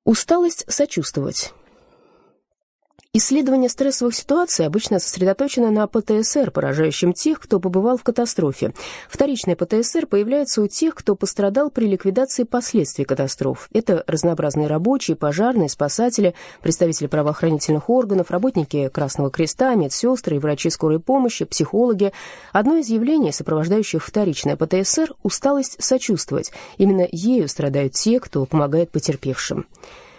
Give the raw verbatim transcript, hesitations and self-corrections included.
Усталость сочувствовать. Исследование стрессовых ситуаций обычно сосредоточено на ПТСР, поражающем тех, кто побывал в катастрофе. Вторичный ПТСР появляется у тех, кто пострадал при ликвидации последствий катастроф. Это разнообразные рабочие, пожарные, спасатели, представители правоохранительных органов, работники Красного Креста, медсестры и врачи скорой помощи, психологи. Одно из явлений, сопровождающих вторичное ПТСР – усталость сочувствовать. Именно ею страдают те, кто помогает потерпевшим.